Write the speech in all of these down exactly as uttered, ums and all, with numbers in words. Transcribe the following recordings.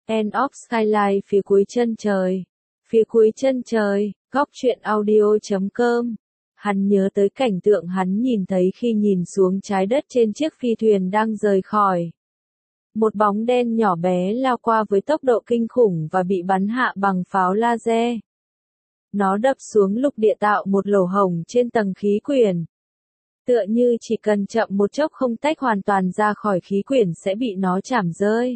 End of Skyline phía cuối chân trời. Phía cuối chân trời, góc truyện audio chấm com. Hắn nhớ tới cảnh tượng hắn nhìn thấy khi nhìn xuống trái đất trên chiếc phi thuyền đang rời khỏi. Một bóng đen nhỏ bé lao qua với tốc độ kinh khủng và bị bắn hạ bằng pháo laser. Nó đập xuống lục địa tạo một lỗ hổng trên tầng khí quyển. Tựa như chỉ cần chậm một chốc không tách hoàn toàn ra khỏi khí quyển sẽ bị nó chảm rơi.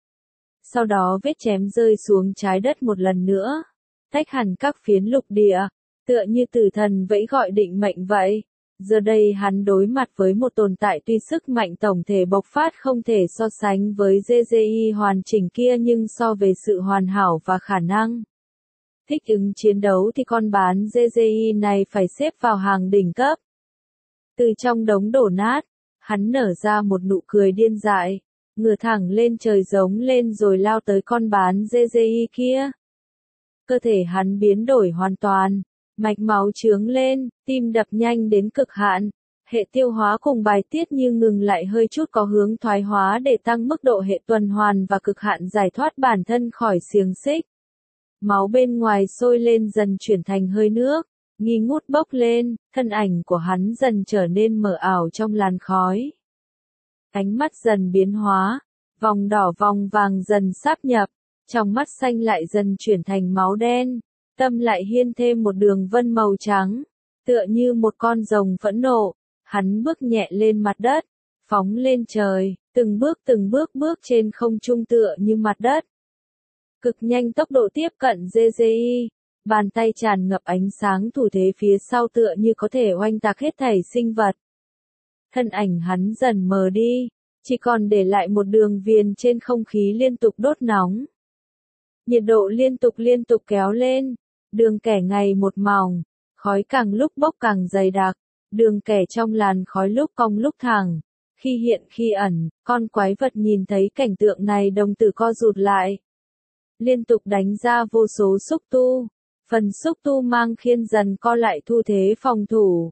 Sau đó vết chém rơi xuống trái đất một lần nữa, tách hẳn các phiến lục địa, tựa như tử thần vẫy gọi định mệnh vậy. Giờ đây hắn đối mặt với một tồn tại tuy sức mạnh tổng thể bộc phát không thể so sánh với giê giê i hoàn chỉnh kia nhưng so về sự hoàn hảo và khả năng thích ứng chiến đấu thì con bán giê giê i này phải xếp vào hàng đỉnh cấp. Từ trong đống đổ nát, hắn nở ra một nụ cười điên dại, ngửa thẳng lên trời giống lên rồi lao tới con bán giê giê i kia. Cơ thể hắn biến đổi hoàn toàn, mạch máu chướng lên, tim đập nhanh đến cực hạn, hệ tiêu hóa cùng bài tiết như ngừng lại hơi chút có hướng thoái hóa để tăng mức độ hệ tuần hoàn và cực hạn giải thoát bản thân khỏi xiềng xích. Máu bên ngoài sôi lên dần chuyển thành hơi nước, nghi ngút bốc lên, thân ảnh của hắn dần trở nên mờ ảo trong làn khói. Ánh mắt dần biến hóa, vòng đỏ vòng vàng dần sáp nhập, trong mắt xanh lại dần chuyển thành máu đen, tâm lại hiên thêm một đường vân màu trắng, tựa như một con rồng phẫn nộ, hắn bước nhẹ lên mặt đất, phóng lên trời, từng bước từng bước bước trên không trung tựa như mặt đất. Cực nhanh tốc độ tiếp cận giê giê i, bàn tay tràn ngập ánh sáng thủ thế phía sau tựa như có thể oanh tạc hết thảy sinh vật. Thân ảnh hắn dần mờ đi, chỉ còn để lại một đường viền trên không khí liên tục đốt nóng. Nhiệt độ liên tục liên tục kéo lên, đường kẻ ngày một mỏng, khói càng lúc bốc càng dày đặc, đường kẻ trong làn khói lúc cong lúc thẳng, khi hiện khi ẩn, con quái vật nhìn thấy cảnh tượng này đồng tử co rụt lại. Liên tục đánh ra vô số xúc tu, phần xúc tu mang khiên dần co lại thu thế phòng thủ.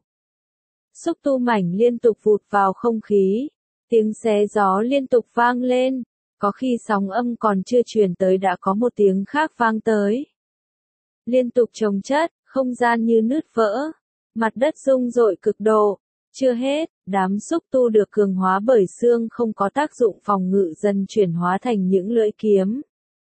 Xúc tu mảnh liên tục vụt vào không khí, tiếng xé gió liên tục vang lên, có khi sóng âm còn chưa truyền tới đã có một tiếng khác vang tới. Liên tục chồng chất, không gian như nứt vỡ, mặt đất rung rội cực độ. Chưa hết, đám xúc tu được cường hóa bởi xương không có tác dụng phòng ngự dần chuyển hóa thành những lưỡi kiếm.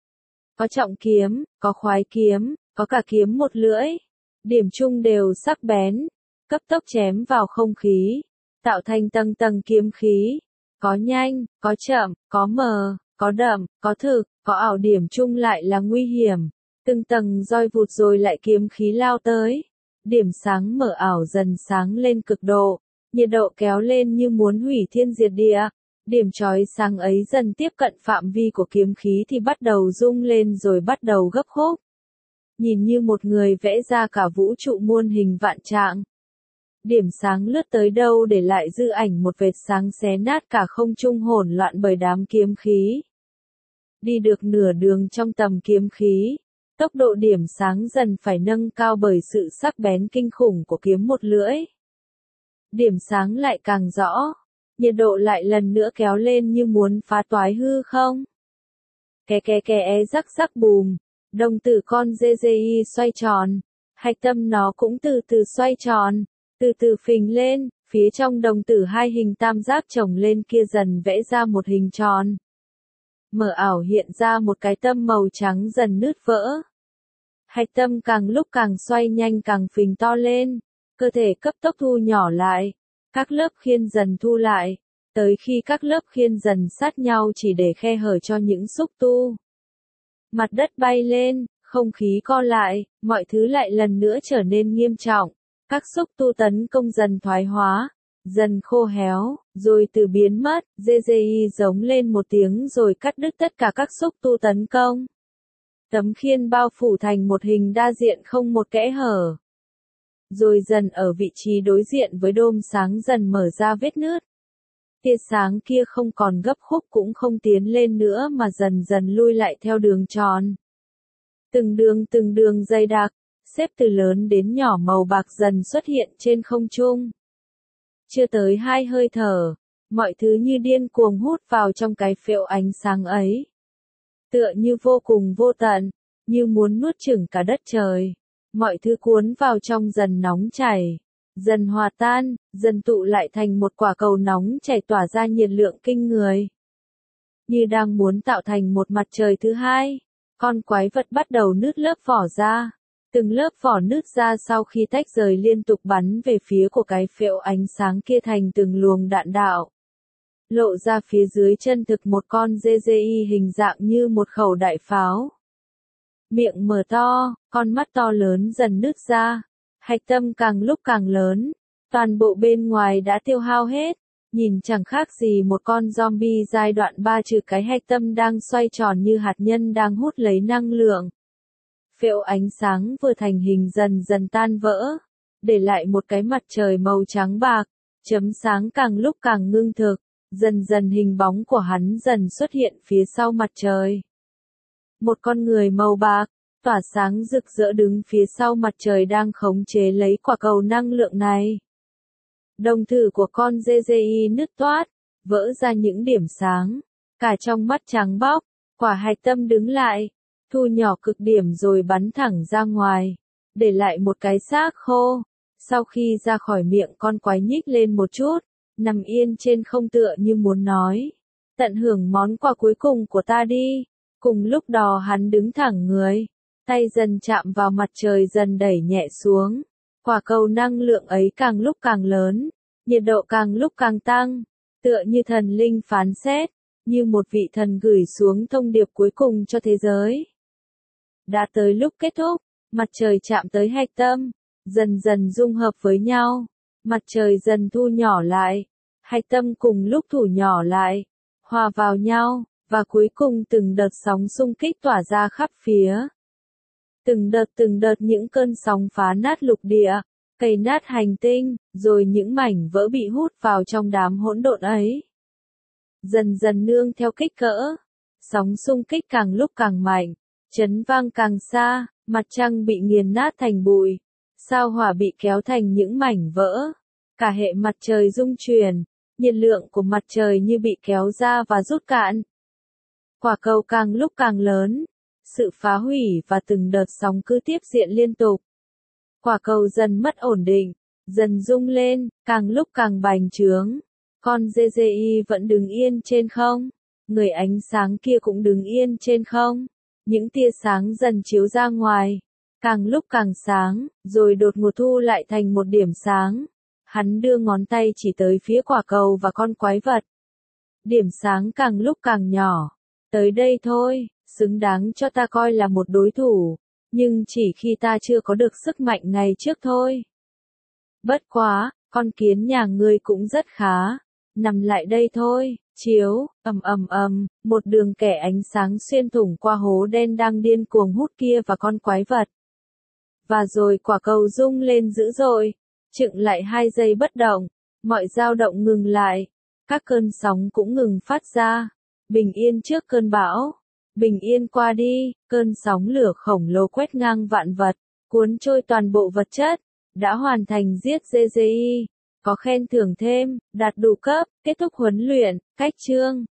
Có trọng kiếm, có khoái kiếm, có cả kiếm một lưỡi. Điểm chung đều sắc bén, cấp tốc chém vào không khí, tạo thành tầng tầng kiếm khí. Có nhanh, có chậm, có mờ, có đậm, có thực, có ảo, điểm chung lại là nguy hiểm. Từng tầng roi vụt rồi lại kiếm khí lao tới. Điểm sáng mờ ảo dần sáng lên cực độ, nhiệt độ kéo lên như muốn hủy thiên diệt địa. Điểm chói sáng ấy dần tiếp cận phạm vi của kiếm khí thì bắt đầu rung lên rồi bắt đầu gấp khúc. Nhìn như một người vẽ ra cả vũ trụ muôn hình vạn trạng. Điểm sáng lướt tới đâu để lại dư ảnh một vệt sáng xé nát cả không trung hỗn loạn bởi đám kiếm khí. Đi được nửa đường trong tầm kiếm khí, tốc độ điểm sáng dần phải nâng cao bởi sự sắc bén kinh khủng của kiếm một lưỡi. Điểm sáng lại càng rõ, nhiệt độ lại lần nữa kéo lên như muốn phá toái hư không. Kè kè kè é rắc rắc bùm, đồng tử con giê giê i xoay tròn, hạch tâm nó cũng từ từ xoay tròn, từ từ phình lên, phía trong đồng tử hai hình tam giác chồng lên kia dần vẽ ra một hình tròn. Mờ ảo hiện ra một cái tâm màu trắng dần nứt vỡ. Hạch tâm càng lúc càng xoay nhanh càng phình to lên, cơ thể cấp tốc thu nhỏ lại, các lớp khiên dần thu lại, tới khi các lớp khiên dần sát nhau chỉ để khe hở cho những xúc tu. Mặt đất bay lên, không khí co lại, mọi thứ lại lần nữa trở nên nghiêm trọng, các xúc tu tấn công dần thoái hóa, dần khô héo, rồi từ biến mất, giê giê i giống lên một tiếng rồi cắt đứt tất cả các xúc tu tấn công. Tấm khiên bao phủ thành một hình đa diện không một kẽ hở. Rồi dần ở vị trí đối diện với đôm sáng dần mở ra vết nứt. Tia sáng kia không còn gấp khúc cũng không tiến lên nữa mà dần dần lui lại theo đường tròn. Từng đường từng đường dày đặc, xếp từ lớn đến nhỏ màu bạc dần xuất hiện trên không trung. Chưa tới hai hơi thở, mọi thứ như điên cuồng hút vào trong cái phễu ánh sáng ấy. tựa như vô cùng vô tận, như muốn nuốt chửng cả đất trời. Mọi thứ cuốn vào trong dần nóng chảy, dần hòa tan, dần tụ lại thành một quả cầu nóng chảy tỏa ra nhiệt lượng kinh người. Như đang muốn tạo thành một mặt trời thứ hai, con quái vật bắt đầu nứt lớp vỏ ra. Từng lớp vỏ nứt ra sau khi tách rời liên tục bắn về phía của cái phễu ánh sáng kia thành từng luồng đạn đạo. Lộ ra phía dưới chân thực một con dê dê i hình dạng như một khẩu đại pháo. Miệng mở to, con mắt to lớn dần nứt ra, hạch tâm càng lúc càng lớn, toàn bộ bên ngoài đã tiêu hao hết, nhìn chẳng khác gì một con zombie giai đoạn ba trừ cái hạch tâm đang xoay tròn như hạt nhân đang hút lấy năng lượng. Phễu ánh sáng vừa thành hình dần dần tan vỡ, để lại một cái mặt trời màu trắng bạc, chấm sáng càng lúc càng ngưng thực, dần dần hình bóng của hắn dần xuất hiện phía sau mặt trời. Một con người màu bạc, tỏa sáng rực rỡ đứng phía sau mặt trời đang khống chế lấy quả cầu năng lượng này. Đồng tử của con dê dê i nứt toát, vỡ ra những điểm sáng, cả trong mắt trắng bóc, quả hạch tâm đứng lại, thu nhỏ cực điểm rồi bắn thẳng ra ngoài, để lại một cái xác khô. Sau khi ra khỏi miệng con quái nhích lên một chút, nằm yên trên không tựa như muốn nói, tận hưởng món quà cuối cùng của ta đi. Cùng lúc đó hắn đứng thẳng người, tay dần chạm vào mặt trời dần đẩy nhẹ xuống. Quả cầu năng lượng ấy càng lúc càng lớn, nhiệt độ càng lúc càng tăng, tựa như thần linh phán xét, như một vị thần gửi xuống thông điệp cuối cùng cho thế giới. Đã tới lúc kết thúc, mặt trời chạm tới hạch tâm, dần dần dung hợp với nhau, mặt trời dần thu nhỏ lại, hạch tâm cùng lúc thu nhỏ lại, hòa vào nhau, và cuối cùng từng đợt sóng xung kích tỏa ra khắp phía. Từng đợt từng đợt những cơn sóng phá nát lục địa, cày nát hành tinh, rồi những mảnh vỡ bị hút vào trong đám hỗn độn ấy. Dần dần nương theo kích cỡ, sóng xung kích càng lúc càng mạnh, chấn vang càng xa, mặt trăng bị nghiền nát thành bụi, sao hỏa bị kéo thành những mảnh vỡ, cả hệ mặt trời rung chuyển, nhiệt lượng của mặt trời như bị kéo ra và rút cạn. Quả cầu càng lúc càng lớn, sự phá hủy và từng đợt sóng cứ tiếp diễn liên tục. Quả cầu dần mất ổn định, dần rung lên, càng lúc càng bành trướng. Con dê dê i vẫn đứng yên trên không, người ánh sáng kia cũng đứng yên trên không. Những tia sáng dần chiếu ra ngoài, càng lúc càng sáng, rồi đột ngột thu lại thành một điểm sáng. Hắn đưa ngón tay chỉ tới phía quả cầu và con quái vật. Điểm sáng càng lúc càng nhỏ. Tới đây thôi, xứng đáng cho ta coi là một đối thủ, nhưng chỉ khi ta chưa có được sức mạnh ngày trước thôi. Bất quá, con kiến nhà ngươi cũng rất khá, nằm lại đây thôi. Chiếu, ầm ầm ầm, một đường kẻ ánh sáng xuyên thủng qua hố đen đang điên cuồng hút kia và con quái vật. Và rồi quả cầu rung lên dữ dội, chững lại hai giây bất động, mọi dao động ngừng lại, các cơn sóng cũng ngừng phát ra. Bình yên trước cơn bão, bình yên qua đi, cơn sóng lửa khổng lồ quét ngang vạn vật, cuốn trôi toàn bộ vật chất, đã hoàn thành giết dê dê i. Có khen thưởng thêm, đạt đủ cấp, kết thúc huấn luyện, cách chương.